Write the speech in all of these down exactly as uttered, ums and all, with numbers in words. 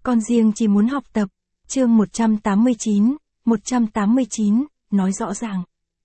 Con riêng chỉ muốn học tập. Chương một trăm tám mươi chín, một trăm tám mươi chín, nói rõ ràng.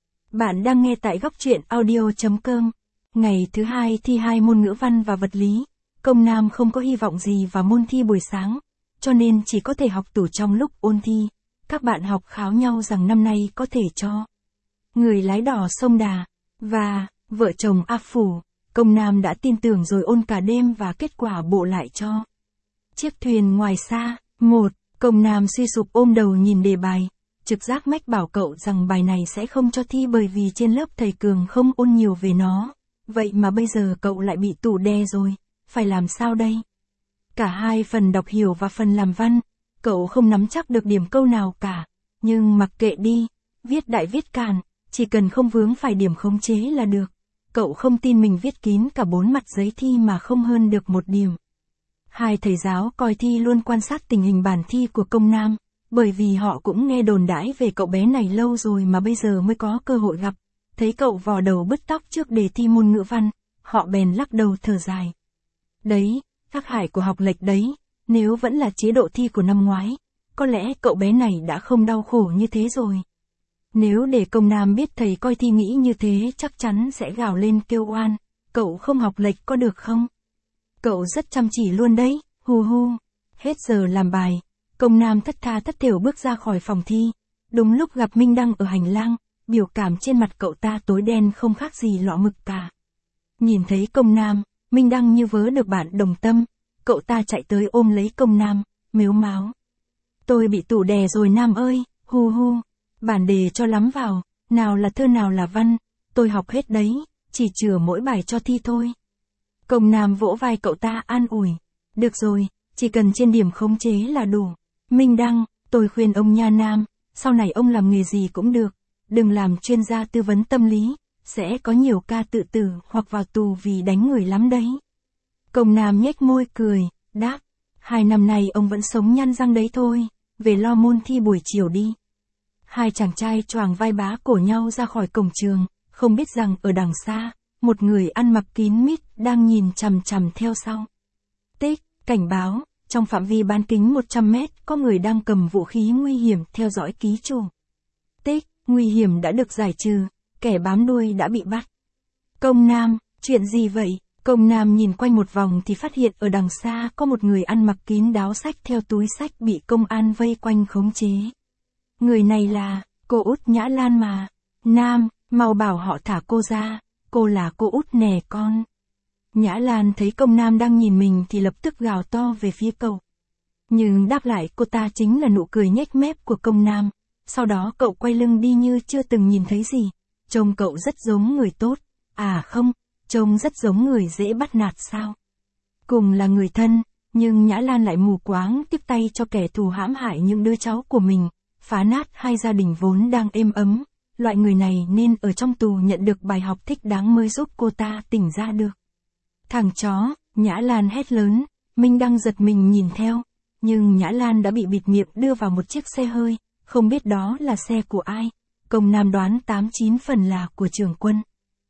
Bạn đang nghe tại góc truyện audio chấm com. Ngày thứ hai thi hai môn ngữ văn và vật lý. Công Nam không có hy vọng gì vào môn thi buổi sáng, cho nên chỉ có thể học tủ trong lúc ôn thi. Các bạn học kháo nhau rằng năm nay có thể cho người lái đò sông Đà, và vợ chồng A Phủ. Công Nam đã tin tưởng rồi ôn cả đêm và kết quả bộ lại cho chiếc thuyền ngoài xa. Một, Công Nam suy sụp ôm đầu nhìn đề bài, trực giác mách bảo cậu rằng bài này sẽ không cho thi bởi vì trên lớp thầy Cường không ôn nhiều về nó. Vậy mà bây giờ cậu lại bị tủ đè rồi, phải làm sao đây? Cả hai phần đọc hiểu và phần làm văn, cậu không nắm chắc được điểm câu nào cả, nhưng mặc kệ đi, viết đại viết càn, chỉ cần không vướng phải điểm khống chế là được. Cậu không tin mình viết kín cả bốn mặt giấy thi mà không hơn được một điểm. Hai thầy giáo coi thi luôn quan sát tình hình bản thi của Công Nam, bởi vì họ cũng nghe đồn đãi về cậu bé này lâu rồi mà bây giờ mới có cơ hội gặp. Thấy cậu vò đầu bứt tóc trước đề thi môn ngữ văn, họ bèn lắc đầu thở dài. Đấy, tác hại của học lệch đấy, nếu vẫn là chế độ thi của năm ngoái, có lẽ cậu bé này đã không đau khổ như thế rồi. Nếu để Công Nam biết thầy coi thi nghĩ như thế chắc chắn sẽ gào lên kêu oan, cậu không học lệch có được không? Cậu rất chăm chỉ luôn đấy, hu hu. Hết giờ làm bài, Công Nam thất tha thất thểu bước ra khỏi phòng thi, đúng lúc gặp Minh Đăng ở hành lang, biểu cảm trên mặt cậu ta tối đen không khác gì lọ mực cả. Nhìn thấy Công Nam, Minh Đăng như vớ được bạn đồng tâm, cậu ta chạy tới ôm lấy Công Nam, mếu máo. Tôi bị tủ đè rồi Nam ơi, hu hu. Bản đề cho lắm vào, nào là thơ nào là văn, tôi học hết đấy, chỉ chừa mỗi bài cho thi thôi. Công Nam vỗ vai cậu ta an ủi. Được rồi, chỉ cần trên điểm khống chế là đủ. Minh Đăng, tôi khuyên ông nha Nam, sau này ông làm nghề gì cũng được, đừng làm chuyên gia tư vấn tâm lý, sẽ có nhiều ca tự tử hoặc vào tù vì đánh người lắm đấy. Công Nam nhếch môi cười, đáp, hai năm nay ông vẫn sống nhăn răng đấy thôi, về lo môn thi buổi chiều đi. Hai chàng trai choàng vai bá cổ nhau ra khỏi cổng trường, không biết rằng ở đằng xa, một người ăn mặc kín mít đang nhìn chằm chằm theo sau. Tích, cảnh báo, trong phạm vi bán kính một trăm mét có người đang cầm vũ khí nguy hiểm theo dõi ký chủ. Tích, nguy hiểm đã được giải trừ, kẻ bám đuôi đã bị bắt. Công Nam, chuyện gì vậy? Công Nam nhìn quanh một vòng thì phát hiện ở đằng xa có một người ăn mặc kín đáo xách theo túi xách bị công an vây quanh khống chế. Người này là, cô út Nhã Lan mà. Nam, mau bảo họ thả cô ra, cô là cô út nè con. Nhã Lan thấy Công Nam đang nhìn mình thì lập tức gào to về phía cậu. Nhưng đáp lại cô ta chính là nụ cười nhếch mép của Công Nam, sau đó cậu quay lưng đi như chưa từng nhìn thấy gì. Trông cậu rất giống người tốt, à không, trông rất giống người dễ bắt nạt sao. Cùng là người thân, nhưng Nhã Lan lại mù quáng tiếp tay cho kẻ thù hãm hại những đứa cháu của mình, phá nát hai gia đình vốn đang êm ấm. Loại người này nên ở trong tù nhận được bài học thích đáng mới giúp cô ta tỉnh ra được. Thằng chó, Nhã Lan hét lớn, Minh Đăng giật mình nhìn theo, nhưng Nhã Lan đã bị bịt miệng đưa vào một chiếc xe hơi, không biết đó là xe của ai. Công Nam đoán tám chín phần là của trưởng quân.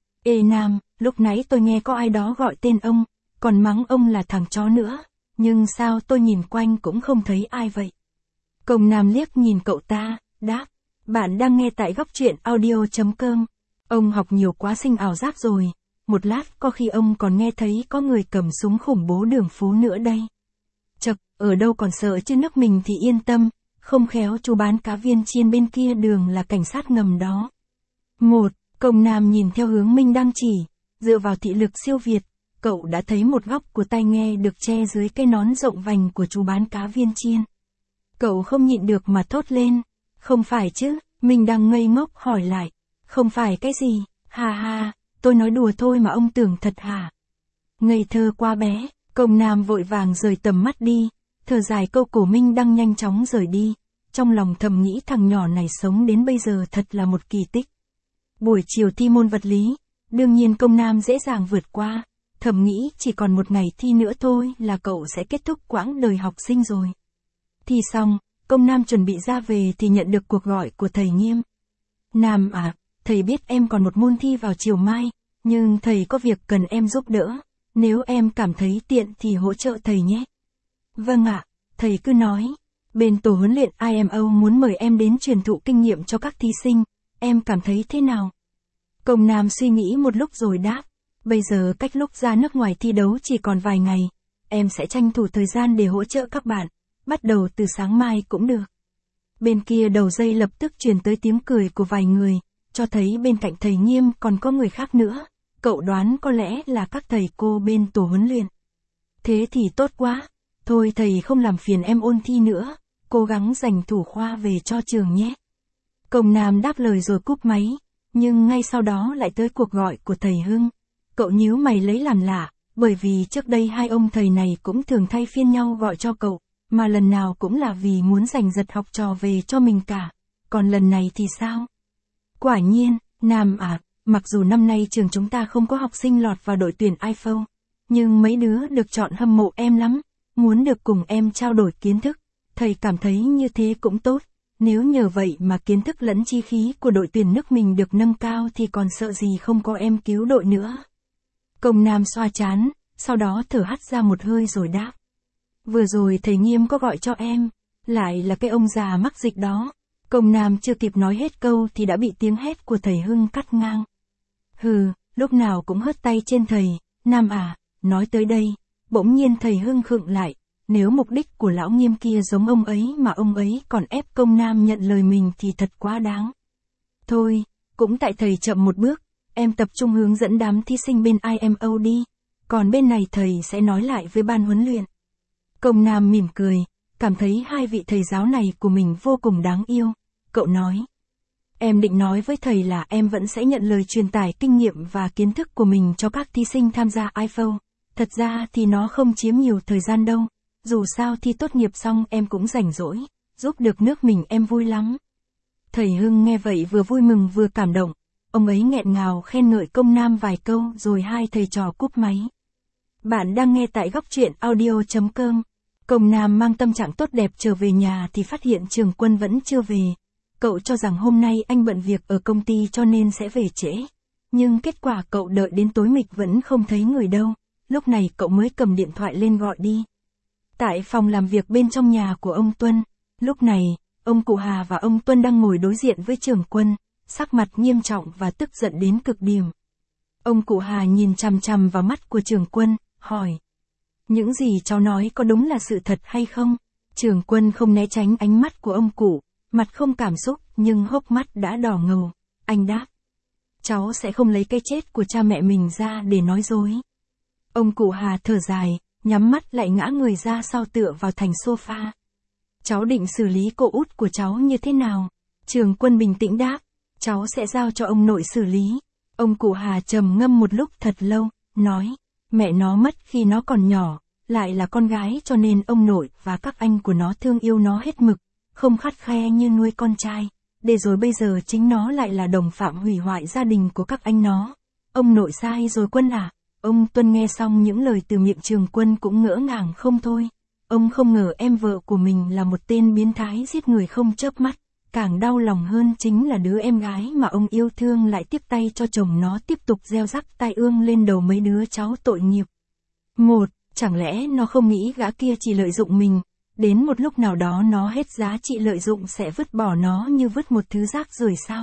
Ê Nam, lúc nãy tôi nghe có ai đó gọi tên ông, còn mắng ông là thằng chó nữa, nhưng sao tôi nhìn quanh cũng không thấy ai vậy. Công Nam liếc nhìn cậu ta, đáp, bạn đang nghe tại góc truyện audio chấm com. Ông học nhiều quá sinh ảo giác rồi, một lát có khi ông còn nghe thấy có người cầm súng khủng bố đường phố nữa đây. Chậc, ở đâu còn sợ chứ nước mình thì yên tâm, không khéo chú bán cá viên chiên bên kia đường là cảnh sát ngầm đó. Một, Công Nam nhìn theo hướng Minh Đăng chỉ, dựa vào thị lực siêu việt, cậu đã thấy một góc của tai nghe được che dưới cái nón rộng vành của chú bán cá viên chiên. Cậu không nhịn được mà thốt lên, không phải chứ, Minh Đăng ngây ngốc hỏi lại, không phải cái gì, hà hà, tôi nói đùa thôi mà ông tưởng thật hả? Ngây thơ quá bé, Công Nam vội vàng rời tầm mắt đi, thở dài câu cổ Minh Đăng nhanh chóng rời đi, trong lòng thầm nghĩ thằng nhỏ này sống đến bây giờ thật là một kỳ tích. Buổi chiều thi môn vật lý, đương nhiên Công Nam dễ dàng vượt qua, thầm nghĩ chỉ còn một ngày thi nữa thôi là cậu sẽ kết thúc quãng đời học sinh rồi. Thi xong, Công Nam chuẩn bị ra về thì nhận được cuộc gọi của thầy Nghiêm. Nam à, thầy biết em còn một môn thi vào chiều mai, nhưng thầy có việc cần em giúp đỡ, nếu em cảm thấy tiện thì hỗ trợ thầy nhé. Vâng ạ, thầy cứ nói, bên tổ huấn luyện I M O muốn mời em đến truyền thụ kinh nghiệm cho các thí sinh, em cảm thấy thế nào? Công Nam suy nghĩ một lúc rồi đáp, bây giờ cách lúc ra nước ngoài thi đấu chỉ còn vài ngày, em sẽ tranh thủ thời gian để hỗ trợ các bạn, bắt đầu từ sáng mai cũng được. Bên kia đầu dây lập tức truyền tới tiếng cười của vài người, cho thấy bên cạnh thầy Nghiêm còn có người khác nữa, cậu đoán có lẽ là các thầy cô bên tổ huấn luyện. Thế thì tốt quá, thôi thầy không làm phiền em ôn thi nữa, cố gắng giành thủ khoa về cho trường nhé. Công Nam đáp lời rồi cúp máy, nhưng ngay sau đó lại tới cuộc gọi của thầy Hưng. Cậu nhíu mày lấy làm lạ, bởi vì trước đây hai ông thầy này cũng thường thay phiên nhau gọi cho cậu, mà lần nào cũng là vì muốn giành giật học trò về cho mình cả. Còn lần này thì sao? Quả nhiên, Nam à, mặc dù năm nay trường chúng ta không có học sinh lọt vào đội tuyển I F O, nhưng mấy đứa được chọn hâm mộ em lắm, muốn được cùng em trao đổi kiến thức. Thầy cảm thấy như thế cũng tốt, nếu nhờ vậy mà kiến thức lẫn chi khí của đội tuyển nước mình được nâng cao thì còn sợ gì không có em cứu đội nữa. Công Nam xoa trán, sau đó thở hắt ra một hơi rồi đáp. Vừa rồi thầy Nghiêm có gọi cho em, lại là cái ông già mắc dịch đó. Công Nam chưa kịp nói hết câu thì đã bị tiếng hét của thầy Hưng cắt ngang. Hừ, lúc nào cũng hất tay trên thầy, Nam à, nói tới đây, bỗng nhiên thầy Hưng khựng lại, nếu mục đích của lão Nghiêm kia giống ông ấy mà ông ấy còn ép Công Nam nhận lời mình thì thật quá đáng. Thôi, cũng tại thầy chậm một bước, em tập trung hướng dẫn đám thí sinh bên I M O đi, còn bên này thầy sẽ nói lại với ban huấn luyện. Công Nam mỉm cười, cảm thấy hai vị thầy giáo này của mình vô cùng đáng yêu. Cậu nói, em định nói với thầy là em vẫn sẽ nhận lời truyền tải kinh nghiệm và kiến thức của mình cho các thí sinh tham gia I F O. Thật ra thì nó không chiếm nhiều thời gian đâu, dù sao thi tốt nghiệp xong em cũng rảnh rỗi, giúp được nước mình em vui lắm. Thầy Hưng nghe vậy vừa vui mừng vừa cảm động, ông ấy nghẹn ngào khen ngợi Công Nam vài câu rồi hai thầy trò cúp máy. Bạn đang nghe tại góc truyện audio chấm com. Công Nam mang tâm trạng tốt đẹp trở về nhà thì phát hiện Trường Quân vẫn chưa về. Cậu cho rằng hôm nay anh bận việc ở công ty cho nên sẽ về trễ. Nhưng kết quả cậu đợi đến tối mịt vẫn không thấy người đâu. Lúc này cậu mới cầm điện thoại lên gọi đi. Tại phòng làm việc bên trong nhà của ông Tuân, lúc này, ông cụ Hà và ông Tuân đang ngồi đối diện với Trường Quân, sắc mặt nghiêm trọng và tức giận đến cực điểm. Ông cụ Hà nhìn chằm chằm vào mắt của Trường Quân, hỏi. Những gì cháu nói có đúng là sự thật hay không? Trường Quân không né tránh ánh mắt của ông cụ, mặt không cảm xúc nhưng hốc mắt đã đỏ ngầu. Anh đáp. Cháu sẽ không lấy cái chết của cha mẹ mình ra để nói dối. Ông cụ Hà thở dài, nhắm mắt lại ngã người ra sau tựa vào thành sofa. Cháu định xử lý cô út của cháu như thế nào? Trường Quân bình tĩnh đáp. Cháu sẽ giao cho ông nội xử lý. Ông cụ Hà trầm ngâm một lúc thật lâu, nói. Mẹ nó mất khi nó còn nhỏ, lại là con gái cho nên ông nội và các anh của nó thương yêu nó hết mực, không khắt khe như nuôi con trai, để rồi bây giờ chính nó lại là đồng phạm hủy hoại gia đình của các anh nó. Ông nội sai rồi Quân à? Ông Tuân nghe xong những lời từ miệng Trường Quân cũng ngỡ ngàng không thôi. Ông không ngờ em vợ của mình là một tên biến thái giết người không chớp mắt. Càng đau lòng hơn chính là đứa em gái mà ông yêu thương lại tiếp tay cho chồng nó tiếp tục gieo rắc tai ương lên đầu mấy đứa cháu tội nghiệp. Một, chẳng lẽ nó không nghĩ gã kia chỉ lợi dụng mình, đến một lúc nào đó nó hết giá trị lợi dụng sẽ vứt bỏ nó như vứt một thứ rác rưởi sao?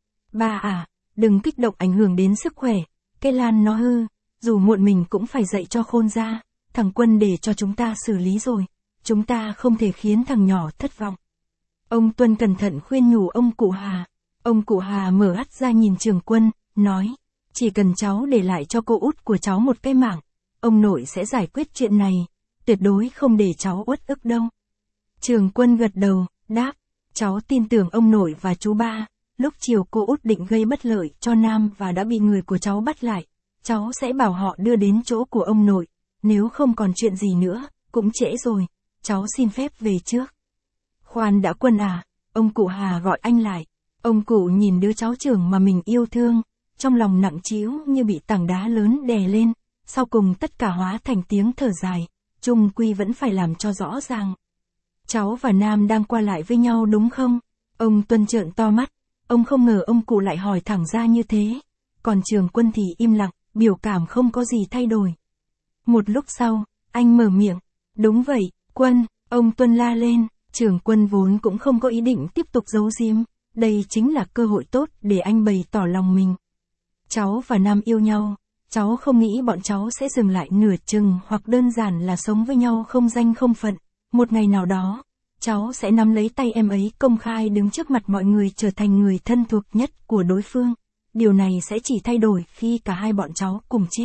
Ba à, đừng kích động ảnh hưởng đến sức khỏe, cái Lan nó hư, dù muộn mình cũng phải dạy cho khôn ra, thằng Quân để cho chúng ta xử lý rồi, chúng ta không thể khiến thằng nhỏ thất vọng. Ông Tuân cẩn thận khuyên nhủ ông cụ Hà. Ông cụ Hà mở mắt ra nhìn Trường Quân, nói, chỉ cần cháu để lại cho cô út của cháu một cái mạng, ông nội sẽ giải quyết chuyện này, tuyệt đối không để cháu uất ức đâu. Trường Quân gật đầu, đáp, cháu tin tưởng ông nội và chú ba, lúc chiều cô út định gây bất lợi cho Nam và đã bị người của cháu bắt lại, cháu sẽ bảo họ đưa đến chỗ của ông nội, nếu không còn chuyện gì nữa, cũng trễ rồi, cháu xin phép về trước. Khoan đã Quân à, ông cụ Hà gọi anh lại. Ông cụ nhìn đứa cháu trưởng mà mình yêu thương, trong lòng nặng trĩu như bị tảng đá lớn đè lên, sau cùng tất cả hóa thành tiếng thở dài, chung quy vẫn phải làm cho rõ ràng. Cháu và Nam đang qua lại với nhau đúng không? Ông Tuân trợn to mắt, ông không ngờ ông cụ lại hỏi thẳng ra như thế, còn Trường Quân thì im lặng, biểu cảm không có gì thay đổi. Một lúc sau, anh mở miệng, đúng vậy, Quân. Ông Tuân la lên, Trường Quân vốn cũng không có ý định tiếp tục giấu giếm, đây chính là cơ hội tốt để anh bày tỏ lòng mình. Cháu và Nam yêu nhau, cháu không nghĩ bọn cháu sẽ dừng lại nửa chừng hoặc đơn giản là sống với nhau không danh không phận. Một ngày nào đó, cháu sẽ nắm lấy tay em ấy công khai đứng trước mặt mọi người trở thành người thân thuộc nhất của đối phương. Điều này sẽ chỉ thay đổi khi cả hai bọn cháu cùng chết.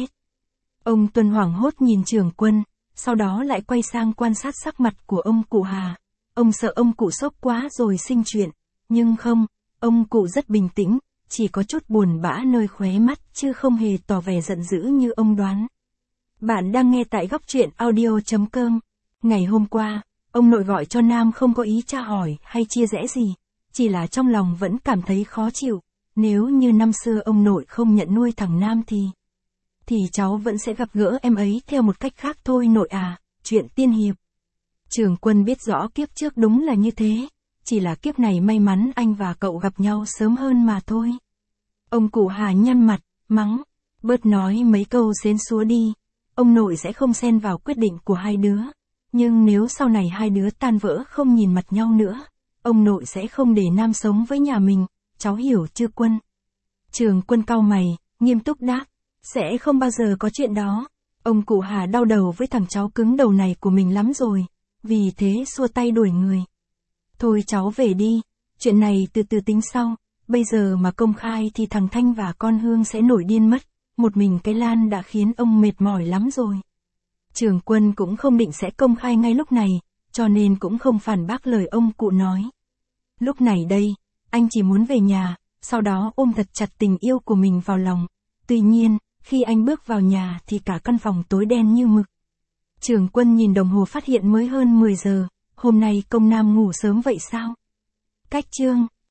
Ông Tuân hoảng hốt nhìn Trường Quân, sau đó lại quay sang quan sát sắc mặt của ông cụ Hà. Ông sợ ông cụ sốc quá rồi sinh chuyện, nhưng không, ông cụ rất bình tĩnh, chỉ có chút buồn bã nơi khóe mắt chứ không hề tỏ vẻ giận dữ như ông đoán. Bạn đang nghe tại góc truyện audio chấm com. Ngày hôm qua, ông nội gọi cho Nam không có ý tra hỏi hay chia rẽ gì, chỉ là trong lòng vẫn cảm thấy khó chịu. Nếu như năm xưa ông nội không nhận nuôi thằng Nam thì... thì cháu vẫn sẽ gặp gỡ em ấy theo một cách khác thôi nội à, chuyện tiên hiệp. Trường Quân biết rõ kiếp trước đúng là như thế, chỉ là kiếp này may mắn anh và cậu gặp nhau sớm hơn mà thôi. Ông cụ Hà nhăn mặt, mắng, bớt nói mấy câu xến xúa đi, ông nội sẽ không xen vào quyết định của hai đứa. Nhưng nếu sau này hai đứa tan vỡ không nhìn mặt nhau nữa, ông nội sẽ không để Nam sống với nhà mình, cháu hiểu chưa Quân? Trường Quân cau mày, nghiêm túc đáp, sẽ không bao giờ có chuyện đó. Ông cụ Hà đau đầu với thằng cháu cứng đầu này của mình lắm rồi, vì thế xua tay đuổi người. Thôi cháu về đi, chuyện này từ từ tính sau, bây giờ mà công khai thì thằng Thanh và con Hương sẽ nổi điên mất, một mình cái Lan đã khiến ông mệt mỏi lắm rồi. Trường Quân cũng không định sẽ công khai ngay lúc này, cho nên cũng không phản bác lời ông cụ nói. Lúc này đây, anh chỉ muốn về nhà, sau đó ôm thật chặt tình yêu của mình vào lòng. Tuy nhiên, khi anh bước vào nhà thì cả căn phòng tối đen như mực. Trường Quân nhìn đồng hồ phát hiện mới hơn mười giờ, hôm nay công Nam ngủ sớm vậy sao? Cách chương